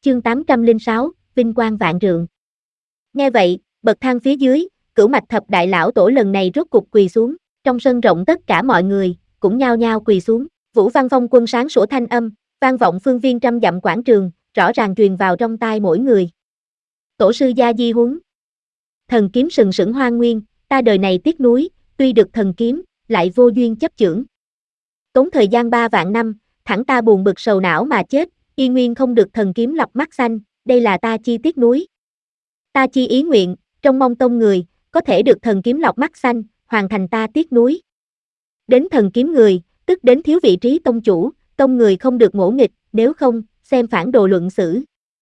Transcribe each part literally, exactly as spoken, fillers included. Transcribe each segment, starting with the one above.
chương tám trăm lẻ sáu, vinh quang vạn rượng. Nghe vậy, bậc thang phía dưới, Cửu Mạch thập đại lão tổ lần này rốt cục quỳ xuống, trong sân rộng tất cả mọi người cũng nhao nhao quỳ xuống. Vũ Văn Phong Quân sáng sủa thanh âm, vang vọng phương viên trăm dặm quảng trường, rõ ràng truyền vào trong tai mỗi người. Tổ sư gia di huấn. Thần kiếm sừng sững hoang nguyên, ta đời này tiếc nuối, tuy được thần kiếm, lại vô duyên chấp chưởng. Tốn thời gian ba vạn năm, thẳng ta buồn bực sầu não mà chết, y nguyên không được thần kiếm lọc mắt xanh, đây là ta chi tiếc nuối. Ta chi ý nguyện, trong mong tông người, có thể được thần kiếm lọc mắt xanh, hoàn thành ta tiếc nuối. Đến thần kiếm người, tức đến thiếu vị trí tông chủ, tông người không được ngỗ nghịch, nếu không, xem phản đồ luận xử.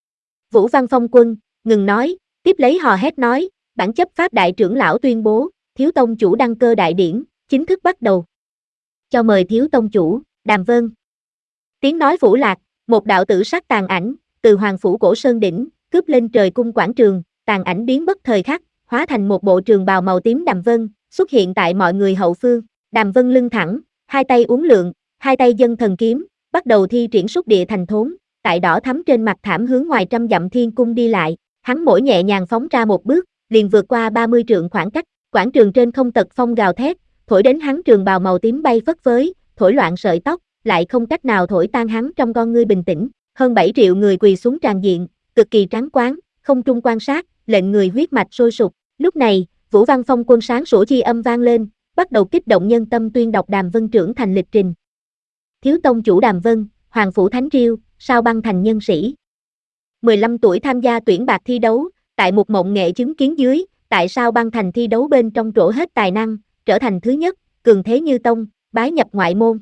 Vũ Văn Phong Quân, ngừng nói, tiếp lấy hò hét nói, bản chấp pháp đại trưởng lão tuyên bố, thiếu tông chủ đăng cơ đại điển, chính thức bắt đầu. Cho mời thiếu tông chủ, Đàm Vân. Tiếng nói vũ lạc, một đạo tử sắc tàn ảnh, từ hoàng phủ cổ sơn đỉnh, cướp lên trời cung quảng trường, tàn ảnh biến bất thời khắc, hóa thành một bộ trường bào màu tím Đàm Vân, xuất hiện tại mọi người hậu phương. Đàm Vân lưng thẳng, hai tay uốn lượn, hai tay dâng thần kiếm, bắt đầu thi triển xúc địa thành thốn, tại đỏ thắm trên mặt thảm hướng ngoài trăm dặm thiên cung đi lại, hắn mỗi nhẹ nhàng phóng ra một bước, liền vượt qua ba mươi trượng khoảng cách, quảng trường trên không tật phong gào thét, thổi đến hắn trường bào màu tím bay phất phới, thổi loạn sợi tóc, lại không cách nào thổi tan hắn trong con ngươi bình tĩnh. Hơn bảy triệu người quỳ xuống tràn diện, cực kỳ tráng quán, không trung quan sát, lệnh người huyết mạch sôi sục. Lúc này, Vũ Văn Phong Quân sáng sủa chi âm vang lên, bắt đầu kích động nhân tâm tuyên đọc Đàm Vân trưởng thành lịch trình. Thiếu tông chủ Đàm Vân, Hoàng phủ Thánh Triêu, Sao Băng Thành nhân sĩ. mười lăm tuổi tham gia tuyển bạc thi đấu, tại một mộng nghệ chứng kiến dưới, tại Sao Băng Thành thi đấu bên trong trổ hết tài năng, trở thành thứ nhất, cường thế như tông, bái nhập ngoại môn.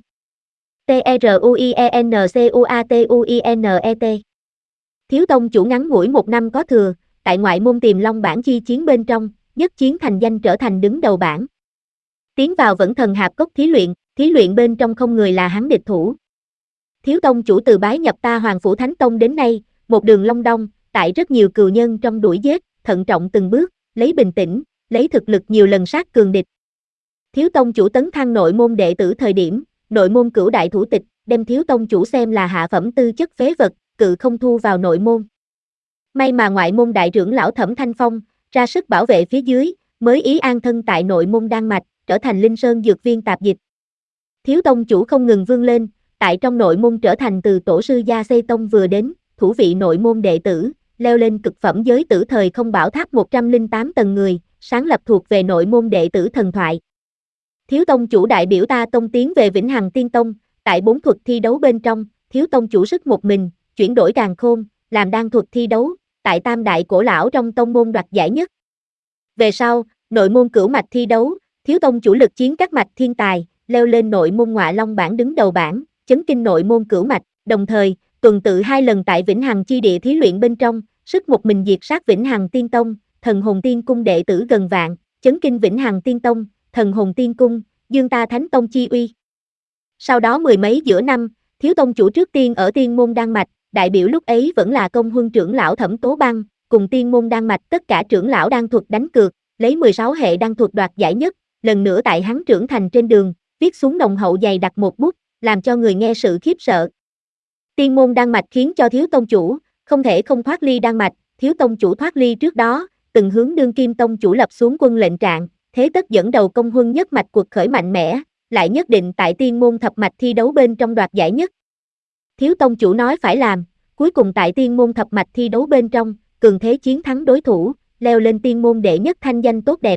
T R U I E N C U A T U I N E T. Thiếu tông chủ ngắn ngủi một năm có thừa, tại ngoại môn Tiềm Long bảng chi chiến bên trong, nhất chiến thành danh trở thành đứng đầu bảng. Tiến vào Vẫn Thần Hạp Cốc thí luyện, thí luyện bên trong không người là hắn địch thủ. Thiếu tông chủ từ bái nhập ta Hoàng phủ Thánh Tông đến nay, một đường long đong, tại rất nhiều cừu nhân trong đuổi giết, thận trọng từng bước, lấy bình tĩnh, lấy thực lực nhiều lần sát cường địch. Thiếu tông chủ tấn thăng nội môn đệ tử thời điểm, nội môn cửu đại thủ tịch, đem thiếu tông chủ xem là hạ phẩm tư chất phế vật, cự không thu vào nội môn. May mà ngoại môn đại trưởng lão Thẩm Thanh Phong, ra sức bảo vệ phía dưới, mới ý an thân tại nội môn Đan Mạch, trở thành Linh Sơn dược viên tạp dịch. Thiếu tông chủ không ngừng vươn lên, tại trong nội môn trở thành từ tổ sư gia xây tông vừa đến, thủ vị nội môn đệ tử, leo lên cực phẩm giới tử thời không bảo tháp một trăm lẻ tám tầng người, sáng lập thuộc về nội môn đệ tử thần thoại. Thiếu tông chủ đại biểu ta tông tiến về Vĩnh Hằng Tiên Tông, tại bốn thuật thi đấu bên trong, thiếu tông chủ sức một mình, chuyển đổi càn khôn, làm đan thuật thi đấu, tại tam đại cổ lão trong tông môn đoạt giải nhất. Về sau, nội môn cửu mạch thi đấu, thiếu tông chủ lực chiến các mạch thiên tài, leo lên nội môn Ngọa Long bảng đứng đầu bảng, chấn kinh nội môn cửu mạch, đồng thời, tuần tự hai lần tại Vĩnh Hằng chi địa thí luyện bên trong, sức một mình diệt sát Vĩnh Hằng Tiên Tông, Thần Hồn Tiên Cung đệ tử gần vạn, chấn kinh Vĩnh Hằng Tiên Tông, Thần Hồn Tiên Cung, dương ta Thánh Tông chi uy. Sau đó mười mấy giữa năm, thiếu tông chủ trước tiên ở Tiên môn Đan Mạch, đại biểu lúc ấy vẫn là công huân trưởng lão Thẩm Tố Băng, cùng Tiên môn Đan Mạch tất cả trưởng lão đan thuật đánh cược, lấy mười sáu hệ đan thuật đoạt giải nhất, lần nữa tại hắn trưởng thành trên đường, viết xuống nồng hậu dày đặt một bút, làm cho người nghe sự khiếp sợ. Tiên môn Đan Mạch khiến cho thiếu tông chủ, không thể không thoát ly Đan Mạch, thiếu tông chủ thoát ly trước đó, từng hướng đương kim tông chủ lập xuống quân lệnh trạng, thế tất dẫn đầu công huân nhất mạch cuộc khởi mạnh mẽ, lại nhất định tại tiên môn thập mạch thi đấu bên trong đoạt giải nhất. Thiếu tông chủ nói phải làm, cuối cùng tại tiên môn thập mạch thi đấu bên trong, cường thế chiến thắng đối thủ, leo lên tiên môn đệ nhất thanh danh tốt đẹp.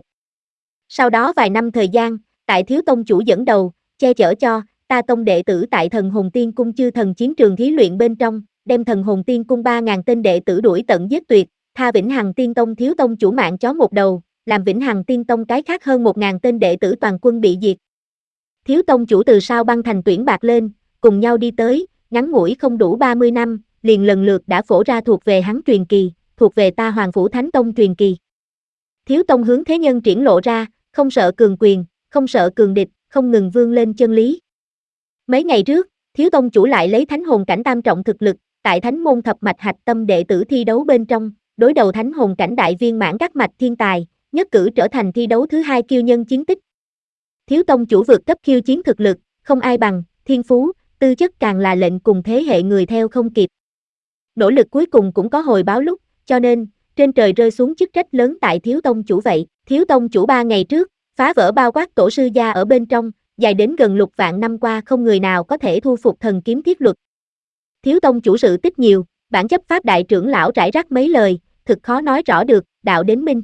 Sau đó vài năm thời gian, tại thiếu tông chủ dẫn đầu, che chở cho, ta tông đệ tử tại Thần Hồn Tiên Cung chư thần chiến trường thí luyện bên trong, đem Thần Hồn Tiên Cung ba ngàn tên đệ tử đuổi tận giết tuyệt, tha Vĩnh Hằng Tiên Tông thiếu tông chủ mạng chó một đầu, làm Vĩnh Hằng Tiên Tông cái khác hơn một ngàn tên đệ tử toàn quân bị diệt. Thiếu tông chủ từ Sao Băng Thành tuyển bạc lên, cùng nhau đi tới, ngắn ngủi không đủ ba mươi năm, liền lần lượt đã phổ ra thuộc về hắn truyền kỳ, thuộc về ta Hoàng phủ Thánh Tông truyền kỳ. Thiếu tông hướng thế nhân triển lộ ra, không sợ cường quyền, không sợ cường địch, không ngừng vươn lên chân lý. Mấy ngày trước, thiếu tông chủ lại lấy thánh hồn cảnh tam trọng thực lực, tại thánh môn thập mạch hạch tâm đệ tử thi đấu bên trong, đối đầu thánh hồn cảnh đại viên mãn các mạch thiên tài, nhất cử trở thành thi đấu thứ hai kiêu nhân chiến tích. Thiếu tông chủ vượt cấp khiêu chiến thực lực, không ai bằng, thiên phú, tư chất càng là lệnh cùng thế hệ người theo không kịp. Nỗ lực cuối cùng cũng có hồi báo lúc, cho nên, trên trời rơi xuống chức trách lớn tại thiếu tông chủ vậy. Thiếu tông chủ ba ngày trước, phá vỡ bao quát tổ sư gia ở bên trong, dài đến gần lục vạn năm qua không người nào có thể thu phục thần kiếm thiết luật. Thiếu tông chủ sự tích nhiều, bản chấp pháp đại trưởng lão rải rác mấy lời, thực khó nói rõ được, đạo đến minh.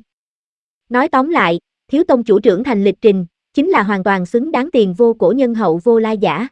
Nói tóm lại, thiếu tông chủ trưởng thành lịch trình, chính là hoàn toàn xứng đáng tiền vô cổ nhân hậu vô lai giả.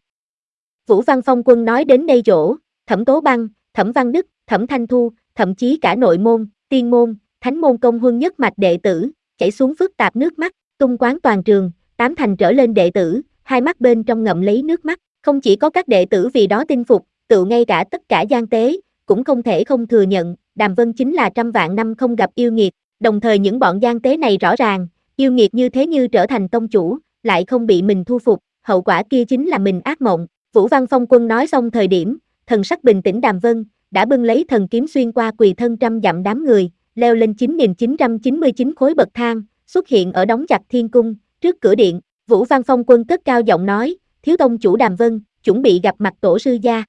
Vũ Văn Phong Quân nói đến đây rỗ, Thẩm Tố Băng, Thẩm Văn Đức, Thẩm Thanh Thu, thậm chí cả nội môn, tiên môn, thánh môn công huân nhất mạch đệ tử, chảy xuống phức tạp nước mắt, tung quán toàn trường, tám thành trở lên đệ tử, hai mắt bên trong ngậm lấy nước mắt, không chỉ có các đệ tử vì đó tin phục, tự ngay cả tất cả gian tế, cũng không thể không thừa nhận, Đàm Vân chính là trăm vạn năm không gặp yêu nghiệt, đồng thời những bọn gian tế này rõ ràng, yêu nghiệt như thế như trở thành tông chủ, lại không bị mình thu phục, hậu quả kia chính là mình ác mộng. Vũ Văn Phong Quân nói xong thời điểm, thần sắc bình tĩnh Đàm Vân, đã bưng lấy thần kiếm xuyên qua quỳ thân trăm dặm đám người, leo lên chín nghìn chín trăm chín mươi chín khối bậc thang, xuất hiện ở đóng chặt thiên cung, trước cửa điện, Vũ Văn Phong Quân cất cao giọng nói, thiếu tông chủ Đàm Vân, chuẩn bị gặp mặt tổ sư gia.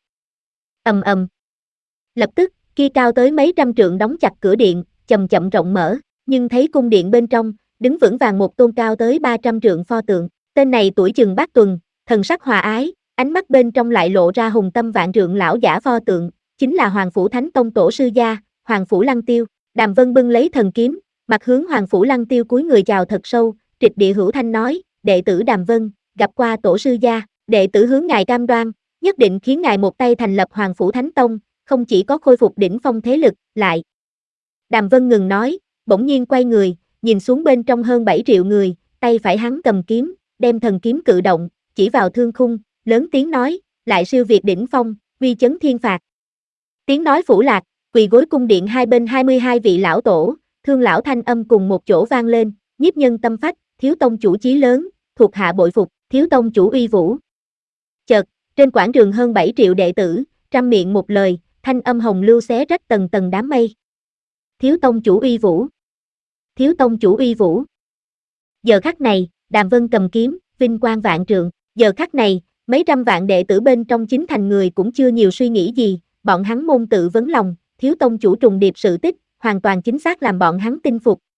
Ầm ầm. Lập tức, kia cao tới mấy trăm trượng đóng chặt cửa điện, chậm chậm rộng mở, nhưng thấy cung điện bên trong, đứng vững vàng một tôn cao tới ba trăm trượng pho tượng, tên này tuổi chừng bát tuần, thần sắc hòa ái, ánh mắt bên trong lại lộ ra hùng tâm vạn trượng lão giả pho tượng, chính là Hoàng Phủ Thánh Tông tổ sư gia, Hoàng Phủ Lăng Tiêu. Đàm Vân bưng lấy thần kiếm, mặt hướng Hoàng Phủ Lăng Tiêu cúi người chào thật sâu, trịch địa hữu thanh nói, đệ tử Đàm Vân, gặp qua tổ sư gia, đệ tử hướng ngài cam đoan, nhất định khiến ngài một tay thành lập Hoàng Phủ Thánh Tông, không chỉ có khôi phục đỉnh phong thế lực, lại. Đàm Vân ngừng nói, bỗng nhiên quay người, nhìn xuống bên trong hơn bảy triệu người, tay phải hắn cầm kiếm, đem thần kiếm cự động, chỉ vào thương khung, lớn tiếng nói, lại siêu việt đỉnh phong, uy chấn thiên phạt. Tiếng nói phủ lạc, quỳ gối cung điện hai bên hai mươi hai vị lão tổ, thương lão thanh âm cùng một chỗ vang lên, nhiếp nhân tâm phách, thiếu tông chủ chí lớn, thuộc hạ bội phục, thiếu tông chủ uy vũ. Chợt, trên quảng trường hơn bảy triệu đệ tử, trăm miệng một lời, thanh âm hồng lưu xé rách tầng tầng đám mây. Thiếu tông chủ uy vũ. Thiếu tông chủ uy vũ. Giờ khắc này, Đàm Vân cầm kiếm, vinh quang vạn trượng, giờ khắc này, mấy trăm vạn đệ tử bên trong chính thành người cũng chưa nhiều suy nghĩ gì, bọn hắn môn tự vấn lòng, thiếu tông chủ trùng điệp sự tích, hoàn toàn chính xác làm bọn hắn tin phục,